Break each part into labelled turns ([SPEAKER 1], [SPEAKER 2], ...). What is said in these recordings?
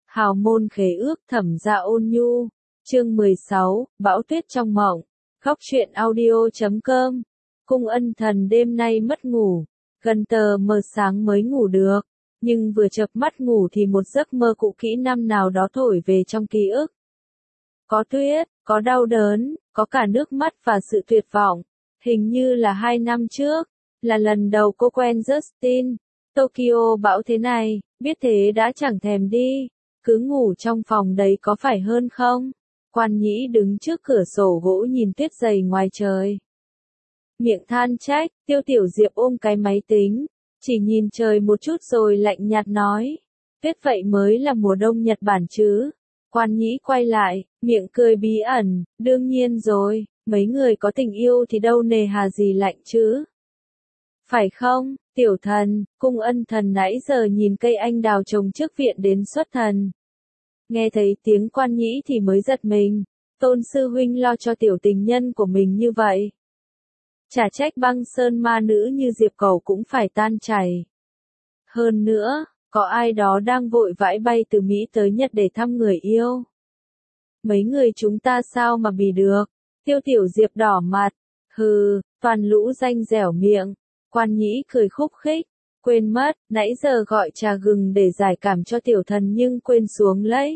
[SPEAKER 1] Hào môn khế ước Thẩm Gia Ôn Nhu, chương 16, Bão tuyết trong mộng, Góc truyện audio.com. Cung Ân Thần đêm nay mất ngủ, gần tờ mờ sáng mới ngủ được, nhưng vừa chợp mắt ngủ thì một giấc mơ cũ kỹ năm nào đó thổi về trong ký ức. Có tuyết, có đau đớn, có cả nước mắt và sự tuyệt vọng. Hình như là 2 năm trước, là lần đầu cô quen Justin. Tokyo bão thế này, biết thế đã chẳng thèm đi, cứ ngủ trong phòng đấy có phải hơn không? Quan Nhĩ đứng trước cửa sổ gỗ nhìn tuyết dày ngoài trời. Miệng than trách, Tiêu Tiểu Diệp ôm cái máy tính, chỉ nhìn trời một chút rồi lạnh nhạt nói. Tuyết vậy mới là mùa đông Nhật Bản chứ? Quan Nhĩ quay lại, miệng cười bí ẩn, đương nhiên rồi, mấy người có tình yêu thì đâu nề hà gì lạnh chứ? Phải không, Tiểu Thần? Cung Ân Thần nãy giờ nhìn cây anh đào trồng trước viện đến xuất thần. Nghe thấy tiếng Quan Nhĩ thì mới giật mình, Tôn sư huynh lo cho tiểu tình nhân của mình như vậy. Chả trách băng sơn ma nữ như Diệp Cầu cũng phải tan chảy. Hơn nữa, có ai đó đang vội vãi bay từ Mỹ tới Nhật để thăm người yêu. Mấy người chúng ta sao mà bì được? Tiêu Tiểu Diệp đỏ mặt, hừ, toàn lũ danh dẻo miệng. Quan Nhĩ cười khúc khích, quên mất, nãy giờ gọi trà gừng để giải cảm cho Tiểu Thần nhưng quên xuống lấy.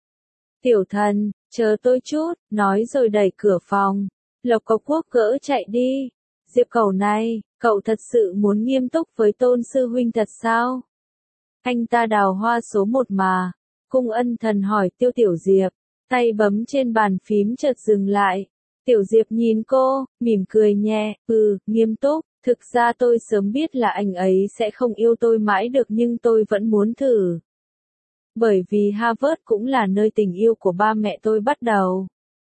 [SPEAKER 1] Tiểu Thần, chờ tôi chút, nói rồi đẩy cửa phòng. Lộc Cộc Quốc gỡ chạy đi. Diệp Cầu này, cậu thật sự muốn nghiêm túc với Tôn sư huynh thật sao? Anh ta đào hoa số 1 mà. Cung Ân Thần hỏi Tiêu Tiểu Diệp, tay bấm trên bàn phím chợt dừng lại. Tiểu Diệp nhìn cô, mỉm cười nhẹ, nghiêm túc, thực ra tôi sớm biết là anh ấy sẽ không yêu tôi mãi được nhưng tôi vẫn muốn thử. Bởi vì Harvard cũng là nơi tình yêu của ba mẹ tôi bắt đầu.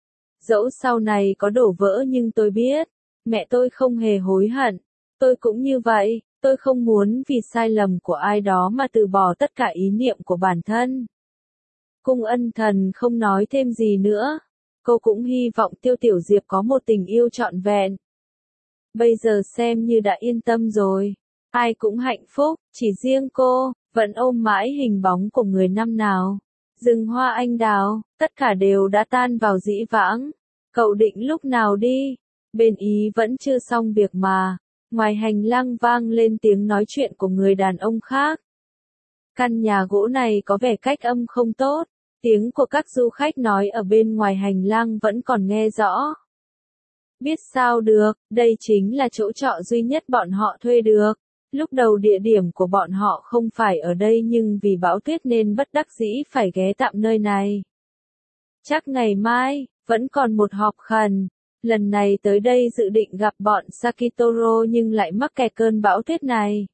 [SPEAKER 1] Dẫu sau này có đổ vỡ nhưng tôi biết, mẹ tôi không hề hối hận. Tôi cũng như vậy, tôi không muốn vì sai lầm của ai đó mà từ bỏ tất cả ý niệm của bản thân. Cung Ân Thần không nói thêm gì nữa. Cô cũng hy vọng Tiêu Tiểu Diệp có một tình yêu trọn vẹn. Bây giờ xem như đã yên tâm rồi. Ai cũng hạnh phúc, chỉ riêng cô, vẫn ôm mãi hình bóng của người năm nào. Rừng hoa anh đào, tất cả đều đã tan vào dĩ vãng. Cậu định lúc nào đi? Bên Ý vẫn chưa xong việc mà. Ngoài hành lang vang lên tiếng nói chuyện của người đàn ông khác. Căn nhà gỗ này có vẻ cách âm không tốt. Tiếng của các du khách nói ở bên ngoài hành lang vẫn còn nghe rõ. Biết sao được, đây chính là chỗ trọ duy nhất bọn họ thuê được. Lúc đầu địa điểm của bọn họ không phải ở đây nhưng vì bão tuyết nên bất đắc dĩ phải ghé tạm nơi này. Chắc ngày mai, vẫn còn một họp khẩn. Lần này tới đây dự định gặp bọn Sakitoro nhưng lại mắc kẹt cơn bão tuyết này.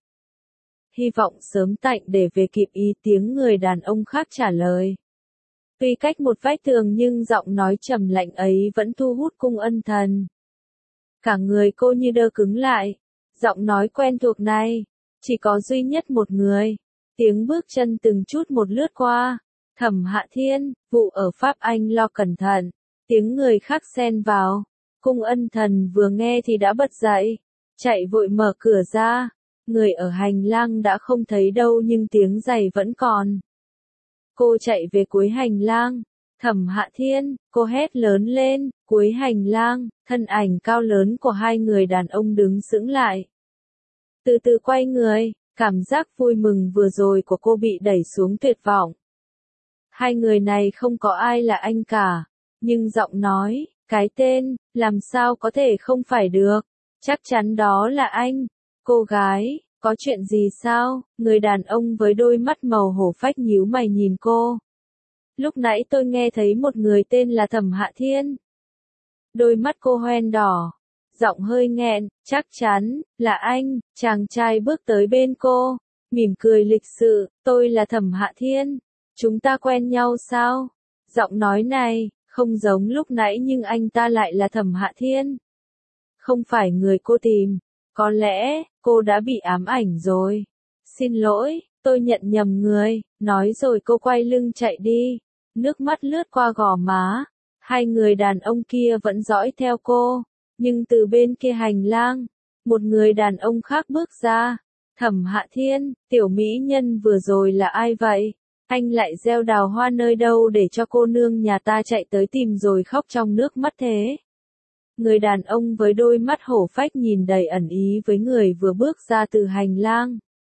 [SPEAKER 1] Hy vọng sớm tạnh để về kịp ý tiếng người đàn ông khác trả lời. Tuy cách một vách tường nhưng giọng nói trầm lạnh ấy vẫn thu hút Cung Ân Thần. Cả người cô như đơ cứng lại. Giọng nói quen thuộc này, chỉ có duy nhất một người. Tiếng bước chân từng chút một lướt qua. Thẩm Hạ Thiên, vụ ở Pháp Anh lo cẩn thận. Tiếng người khác xen vào. Cung Ân Thần vừa nghe thì đã bật dậy. Chạy vội mở cửa ra. Người ở hành lang đã không thấy đâu nhưng tiếng giày vẫn còn. Cô chạy về cuối hành lang. Thẩm Hạ Thiên, cô hét lớn lên, cuối hành lang, thân ảnh cao lớn của hai người đàn ông đứng sững lại. Từ từ quay người, cảm giác vui mừng vừa rồi của cô bị đẩy xuống tuyệt vọng. Hai người này không có ai là anh cả, nhưng giọng nói, cái tên, làm sao có thể không phải được, chắc chắn đó là anh. Cô gái, có chuyện gì sao? Người đàn ông với đôi mắt màu hổ phách nhíu mày nhìn cô. Lúc nãy tôi nghe thấy một người tên là Thẩm Hạ Thiên. Đôi mắt cô hoen đỏ, giọng hơi nghẹn, chắc chắn, là anh. Chàng trai bước tới bên cô, mỉm cười lịch sự, tôi là Thẩm Hạ Thiên. Chúng ta quen nhau sao? Giọng nói này, không giống lúc nãy nhưng anh ta lại là Thẩm Hạ Thiên. Không phải người cô tìm, có lẽ, cô đã bị ám ảnh rồi. Xin lỗi, tôi nhận nhầm người, nói rồi cô quay lưng chạy đi. Nước mắt lướt qua gò má. Hai người đàn ông kia vẫn dõi theo cô. Nhưng từ bên kia hành lang, một người đàn ông khác bước ra. Thẩm Hạ Thiên, tiểu mỹ nhân vừa rồi là ai vậy? Anh lại gieo đào hoa nơi đâu để cho cô nương nhà ta chạy tới tìm rồi khóc trong nước mắt thế? Người đàn ông với đôi mắt hổ phách nhìn đầy ẩn ý với người vừa bước ra từ hành lang.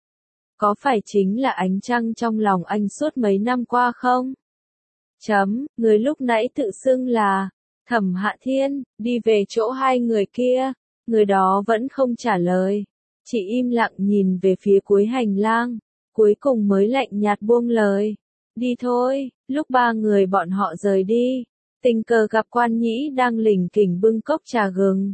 [SPEAKER 1] Có phải chính là ánh trăng trong lòng anh suốt mấy năm qua không? Người lúc nãy tự xưng là Thẩm Hạ Thiên, đi về chỗ hai người kia, người đó vẫn không trả lời, chỉ im lặng nhìn về phía cuối hành lang, cuối cùng mới lạnh nhạt buông lời. Đi thôi, lúc ba người bọn họ rời đi, tình cờ gặp Quan Nhĩ đang lỉnh kỉnh bưng cốc trà gừng.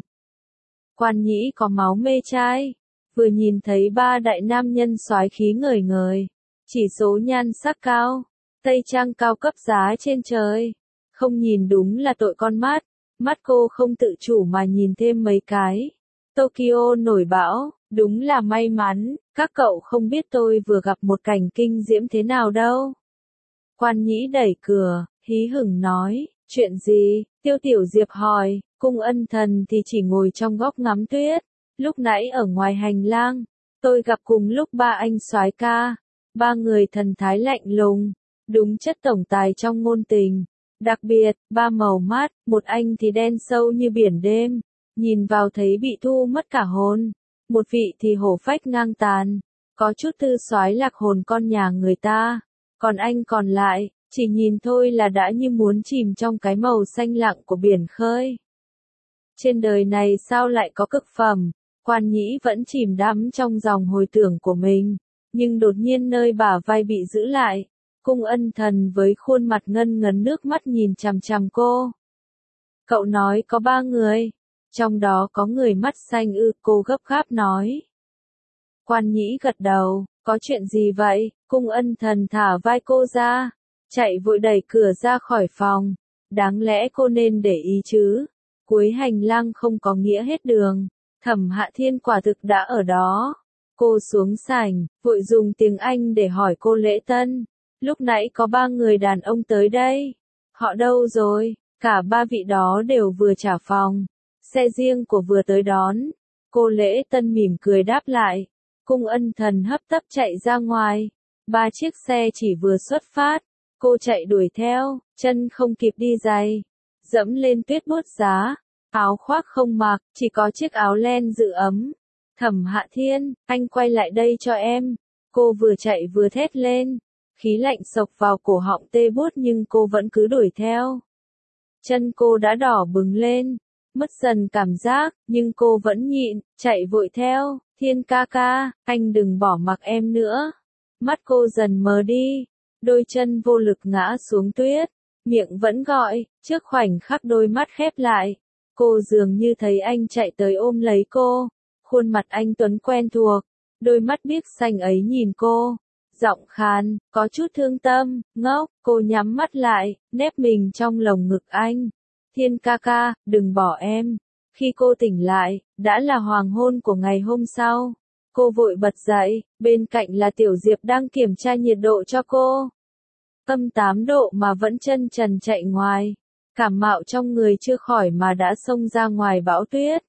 [SPEAKER 1] Quan Nhĩ có máu mê trai, vừa nhìn thấy ba đại nam nhân soái khí ngời ngời, chỉ số nhan sắc cao, tây trang cao cấp giá trên trời, không nhìn đúng là tội con mắt cô không tự chủ mà nhìn thêm mấy cái. Tokyo nổi bão, đúng là may mắn, các cậu không biết tôi vừa gặp một cảnh kinh diễm thế nào đâu. Quan Nhĩ đẩy cửa, hí hửng nói, chuyện gì? Tiêu Tiểu Diệp hỏi, Cung Ân Thần thì chỉ ngồi trong góc ngắm tuyết. Lúc nãy ở ngoài hành lang, tôi gặp cùng lúc ba anh soái ca, ba người thần thái lạnh lùng, đúng chất tổng tài trong ngôn tình. Đặc biệt, ba màu mắt, một anh thì đen sâu như biển đêm, nhìn vào thấy bị thu mất cả hồn, một vị thì hổ phách ngang tàn, có chút tư soái lạc hồn con nhà người ta, còn anh còn lại, chỉ nhìn thôi là đã như muốn chìm trong cái màu xanh lặng của biển khơi. Trên đời này sao lại có cực phẩm? Quan Nhĩ vẫn chìm đắm trong dòng hồi tưởng của mình, nhưng đột nhiên nơi bả vai bị giữ lại. Cung Ân Thần với khuôn mặt ngân ngấn nước mắt nhìn chằm chằm cô. Cậu nói có ba người, trong đó có người mắt xanh ư? Cô gấp gáp nói. Quan Nhĩ gật đầu, có chuyện gì vậy? Cung Ân Thần thả vai cô ra, chạy vội đẩy cửa ra khỏi phòng. Đáng lẽ cô nên để ý chứ, cuối hành lang không có nghĩa hết đường, Thẩm Hạ Thiên quả thực đã ở đó. Cô xuống sảnh, vội dùng tiếng Anh để hỏi cô lễ tân. Lúc nãy có ba người đàn ông tới đây. Họ đâu rồi? Cả ba vị đó đều vừa trả phòng. Xe riêng của vừa tới đón. Cô lễ tân mỉm cười đáp lại. Cung Ân Thần hấp tấp chạy ra ngoài. Ba chiếc xe chỉ vừa xuất phát. Cô chạy đuổi theo, chân không kịp đi giày. Dẫm lên tuyết buốt giá. Áo khoác không mặc, chỉ có chiếc áo len giữ ấm. Thẩm Hạ Thiên, anh quay lại đây cho em. Cô vừa chạy vừa thét lên. Khí lạnh xộc vào cổ họng tê buốt nhưng cô vẫn cứ đuổi theo. Chân cô đã đỏ bừng lên, mất dần cảm giác, nhưng cô vẫn nhịn, chạy vội theo. Thiên ca ca, anh đừng bỏ mặc em nữa. Mắt cô dần mờ đi, đôi chân vô lực ngã xuống tuyết, miệng vẫn gọi, trước khoảnh khắc đôi mắt khép lại. Cô dường như thấy anh chạy tới ôm lấy cô, khuôn mặt anh tuấn quen thuộc, đôi mắt biếc xanh ấy nhìn cô. Giọng khàn, có chút thương tâm, ngốc, cô nhắm mắt lại, nép mình trong lồng ngực anh. Thiên ca ca, đừng bỏ em. Khi cô tỉnh lại, đã là hoàng hôn của ngày hôm sau. Cô vội bật dậy, bên cạnh là Tiểu Diệp đang kiểm tra nhiệt độ cho cô. Âm 8 độ mà vẫn chân trần chạy ngoài. Cảm mạo trong người chưa khỏi mà đã xông ra ngoài bão tuyết.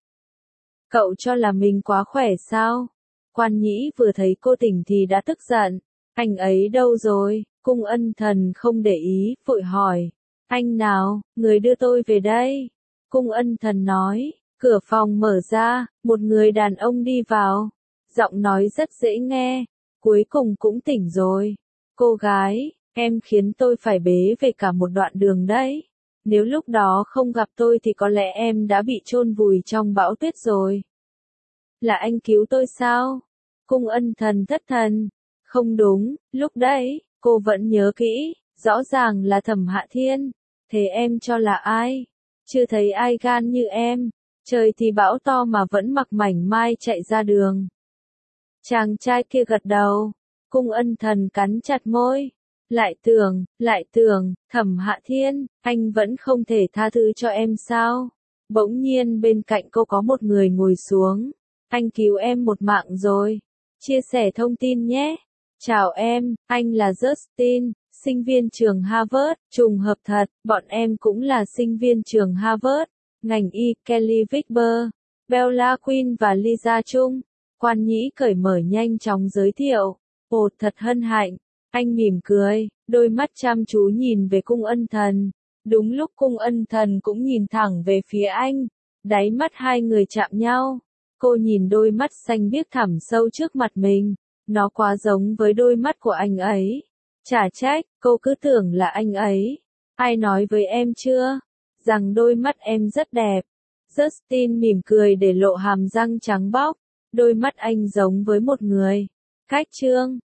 [SPEAKER 1] Cậu cho là mình quá khỏe sao? Quan Nhĩ vừa thấy cô tỉnh thì đã tức giận. Anh ấy đâu rồi? Cung Ân Thần không để ý, vội hỏi. Anh nào, người đưa tôi về đây? Cung Ân Thần nói, cửa phòng mở ra, một người đàn ông đi vào. Giọng nói rất dễ nghe, cuối cùng cũng tỉnh rồi. Cô gái, em khiến tôi phải bế về cả một đoạn đường đấy. Nếu lúc đó không gặp tôi thì có lẽ em đã bị chôn vùi trong bão tuyết rồi. Là anh cứu tôi sao? Cung Ân Thần thất thần. Không đúng, lúc đấy, cô vẫn nhớ kỹ, rõ ràng là Thẩm Hạ Thiên. Thế em cho là ai? Chưa thấy ai gan như em. Trời thì bão to mà vẫn mặc mảnh mai chạy ra đường. Chàng trai kia gật đầu. Cung Ân Thần cắn chặt môi. Lại tưởng, Thẩm Hạ Thiên, anh vẫn không thể tha thứ cho em sao? Bỗng nhiên bên cạnh cô có một người ngồi xuống. Anh cứu em một mạng rồi. Chia sẻ thông tin nhé. Chào em, anh là Justin, sinh viên trường Harvard, trùng hợp thật, bọn em cũng là sinh viên trường Harvard, ngành y, Kelly Wicber, Bella Quinn và Lisa Chung. Quan Nhĩ cởi mở nhanh chóng giới thiệu. Ồ, thật hân hạnh, Anh mỉm cười, đôi mắt chăm chú nhìn về Cung Ân Thần. Đúng lúc Cung Ân Thần cũng nhìn thẳng về phía anh. Đáy mắt hai người chạm nhau. Cô nhìn đôi mắt xanh biếc thẳm sâu trước mặt mình. Nó quá giống với đôi mắt của anh ấy. Chả trách, cô cứ tưởng là anh ấy. Ai nói với em chưa? Rằng đôi mắt em rất đẹp. Justin mỉm cười để lộ hàm răng trắng bóc. Đôi mắt anh giống với một người. Khách trương.